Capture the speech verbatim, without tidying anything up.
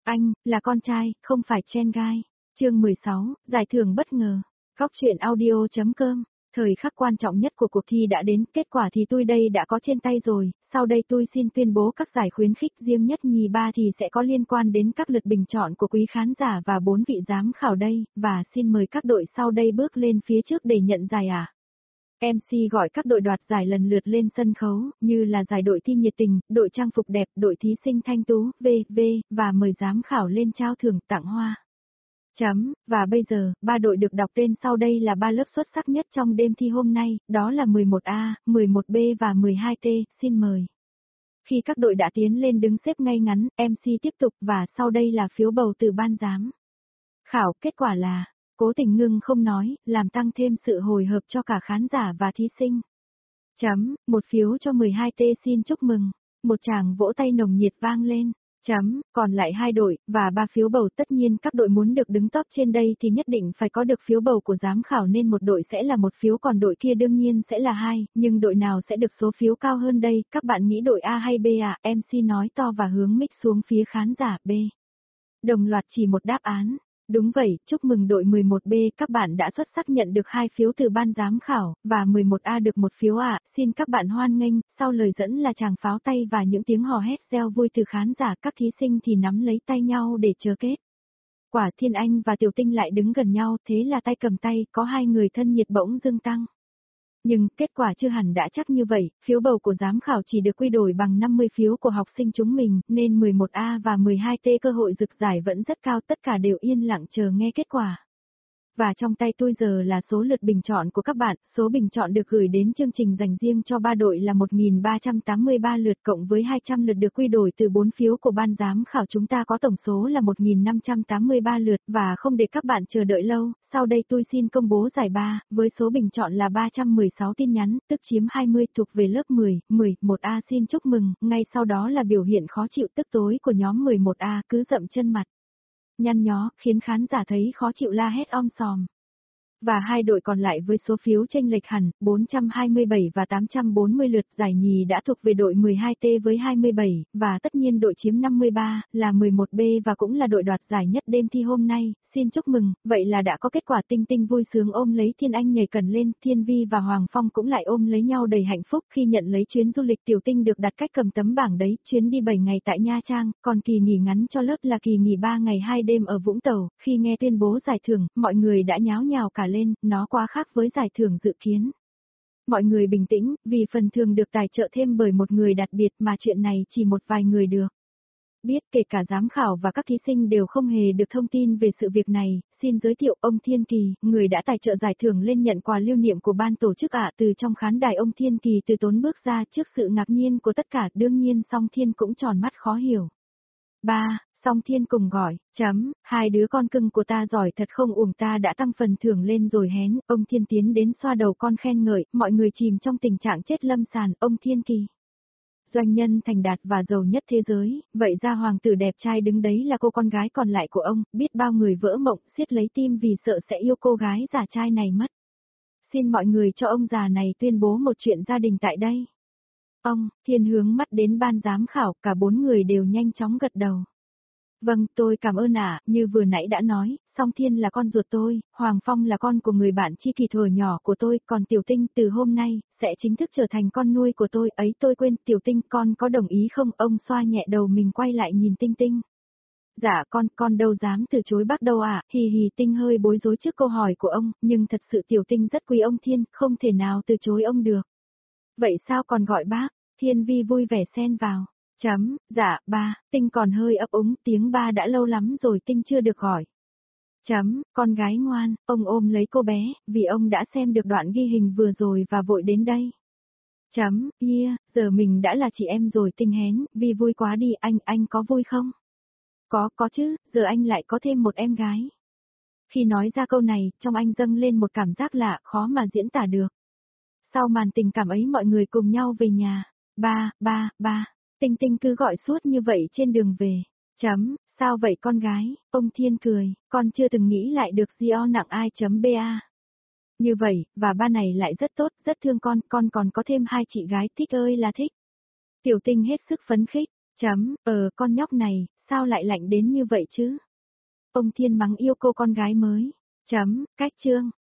Anh, là con trai, không phải trend guy. Chương mười sáu, giải thưởng bất ngờ. Góc truyện audio.com. Thời khắc quan trọng nhất của cuộc thi đã đến, kết quả thì tôi đây đã có trên tay rồi, sau đây tôi xin tuyên bố các giải khuyến khích riêng nhất nhì ba thì sẽ có liên quan đến các lượt bình chọn của quý khán giả và bốn vị giám khảo đây, và xin mời các đội sau đây bước lên phía trước để nhận giải ạ. À. em xê gọi các đội đoạt giải lần lượt lên sân khấu, như là giải đội thi nhiệt tình, đội trang phục đẹp, đội thí sinh thanh tú, vê vê, và mời giám khảo lên trao thưởng tặng hoa. Chấm, và bây giờ, ba đội được đọc tên sau đây là ba lớp xuất sắc nhất trong đêm thi hôm nay, đó là mười một A, mười một B và mười hai T, xin mời. Khi các đội đã tiến lên đứng xếp ngay ngắn, em xê tiếp tục và sau đây là phiếu bầu từ ban giám khảo, kết quả là, Cố Tình Ngưng không nói, làm tăng thêm sự hồi hộp cho cả khán giả và thí sinh. Chấm, một phiếu cho mười hai T xin chúc mừng, một tràng vỗ tay nồng nhiệt vang lên. Chấm, còn lại hai đội, và ba phiếu bầu, tất nhiên các đội muốn được đứng top trên đây thì nhất định phải có được phiếu bầu của giám khảo nên một đội sẽ là một phiếu còn đội kia đương nhiên sẽ là hai, nhưng đội nào sẽ được số phiếu cao hơn đây, các bạn nghĩ đội A hay B à, em xê nói to và hướng mic xuống phía khán giả B. Đồng loạt chỉ một đáp án. Đúng vậy, chúc mừng đội mười một B, các bạn đã xuất sắc nhận được hai phiếu từ ban giám khảo, và mười một A được một phiếu ạ, à. Xin các bạn hoan nghênh, sau lời dẫn là tràng pháo tay và những tiếng hò hét reo vui từ khán giả, các thí sinh thì nắm lấy tay nhau để chờ kết. Quả Thiên Anh và Tiểu Tinh lại đứng gần nhau, thế là tay cầm tay, có hai người thân nhiệt bỗng dưng tăng. Nhưng, kết quả chưa hẳn đã chắc như vậy, phiếu bầu của giám khảo chỉ được quy đổi bằng năm mươi phiếu của học sinh chúng mình, nên mười một A và mười hai T cơ hội rực giải vẫn rất cao, tất cả đều yên lặng chờ nghe kết quả. Và trong tay tôi giờ là số lượt bình chọn của các bạn, số bình chọn được gửi đến chương trình dành riêng cho ba đội là một nghìn ba trăm tám mươi ba lượt cộng với hai trăm lượt được quy đổi từ bốn phiếu của ban giám khảo, chúng ta có tổng số là một nghìn năm trăm tám mươi ba lượt, và không để các bạn chờ đợi lâu, sau đây tôi xin công bố giải ba, với số bình chọn là ba trăm mười sáu tin nhắn, tức chiếm hai mươi, thuộc về lớp mười, mười một A xin chúc mừng, ngay sau đó là biểu hiện khó chịu tức tối của nhóm mười một A cứ dậm chân mặt. Nhăn nhó, khiến khán giả thấy khó chịu la hét om sòm. Và hai đội còn lại với số phiếu chênh lệch hẳn, bốn trăm hai mươi bảy và tám trăm bốn mươi lượt, giải nhì đã thuộc về đội mười hai T với hai mươi bảy, và tất nhiên đội chiếm năm mươi ba, là mười một B và cũng là đội đoạt giải nhất đêm thi hôm nay, xin chúc mừng, vậy là đã có kết quả. Tinh Tinh vui sướng ôm lấy Thiên Anh nhảy cẩn lên, Thiên Vi và Hoàng Phong cũng lại ôm lấy nhau đầy hạnh phúc khi nhận lấy chuyến du lịch. Tiểu Tinh được đặt cách cầm tấm bảng đấy, chuyến đi bảy ngày tại Nha Trang, còn kỳ nghỉ ngắn cho lớp là kỳ nghỉ ba ngày hai đêm ở Vũng Tàu. Khi nghe tuyên bố giải thưởng, mọi người đã nháo nhào cả lên, nó quá khác với giải thưởng dự kiến. Mọi người bình tĩnh, vì phần thưởng được tài trợ thêm bởi một người đặc biệt mà chuyện này chỉ một vài người được biết, kể cả giám khảo và các thí sinh đều không hề được thông tin về sự việc này. Xin giới thiệu ông Thiên Kỳ, người đã tài trợ giải thưởng lên nhận quà lưu niệm của ban tổ chức ạ. À, từ trong khán đài ông Thiên Kỳ từ tốn bước ra trước sự ngạc nhiên của tất cả, đương nhiên Song Thiên cũng tròn mắt khó hiểu. Ba, Song Thiên cùng gọi, chấm, hai đứa con cưng của ta giỏi thật không uổng ta đã tăng phần thưởng lên rồi hén, ông Thiên tiến đến xoa đầu con khen ngợi, mọi người chìm trong tình trạng chết lâm sàn, ông Thiên Kỳ. Doanh nhân thành đạt và giàu nhất thế giới, vậy ra hoàng tử đẹp trai đứng đấy là cô con gái còn lại của ông, biết bao người vỡ mộng, siết lấy tim vì sợ sẽ yêu cô gái giả trai này mất. Xin mọi người cho ông già này tuyên bố một chuyện gia đình tại đây. Ông, Thiên hướng mắt đến ban giám khảo, cả bốn người đều nhanh chóng gật đầu. Vâng, tôi cảm ơn ạ, à, như vừa nãy đã nói, Song Thiên là con ruột tôi, Hoàng Phong là con của người bạn tri kỷ thuở nhỏ của tôi, còn Tiểu Tinh từ hôm nay, sẽ chính thức trở thành con nuôi của tôi, ấy tôi quên, Tiểu Tinh con có đồng ý không? Ông xoa nhẹ đầu mình quay lại nhìn Tinh Tinh. Dạ con, con đâu dám từ chối bác đâu ạ, à. Hì hì. Tinh hơi bối rối trước câu hỏi của ông, nhưng thật sự Tiểu Tinh rất quý ông Thiên, không thể nào từ chối ông được. Vậy sao còn gọi bác? Thiên Vi vui vẻ xen vào. Chấm, dạ, ba, Tinh còn hơi ấp úng, tiếng ba đã lâu lắm rồi Tinh chưa được gọi. Chấm, con gái ngoan, ông ôm lấy cô bé, vì ông đã xem được đoạn ghi hình vừa rồi và vội đến đây. Chấm, yeah, giờ mình đã là chị em rồi. Tinh hén, vì vui quá đi, anh, anh có vui không? Có, có chứ, giờ anh lại có thêm một em gái. Khi nói ra câu này, trong anh dâng lên một cảm giác lạ, khó mà diễn tả được. Sau màn tình cảm ấy mọi người cùng nhau về nhà. Ba, ba, ba. Tinh Tinh cứ gọi suốt như vậy trên đường về. Chấm, sao vậy con gái? Ông Thiên cười, con chưa từng nghĩ lại được Gio nặng ai chấm ba. Như vậy, và ba này lại rất tốt, rất thương con, con còn có thêm hai chị gái, thích ơi là thích. Tiểu Tinh hết sức phấn khích, chấm, ờ con nhóc này, sao lại lạnh đến như vậy chứ? Ông Thiên mắng yêu cô con gái mới. Chấm, cách chương.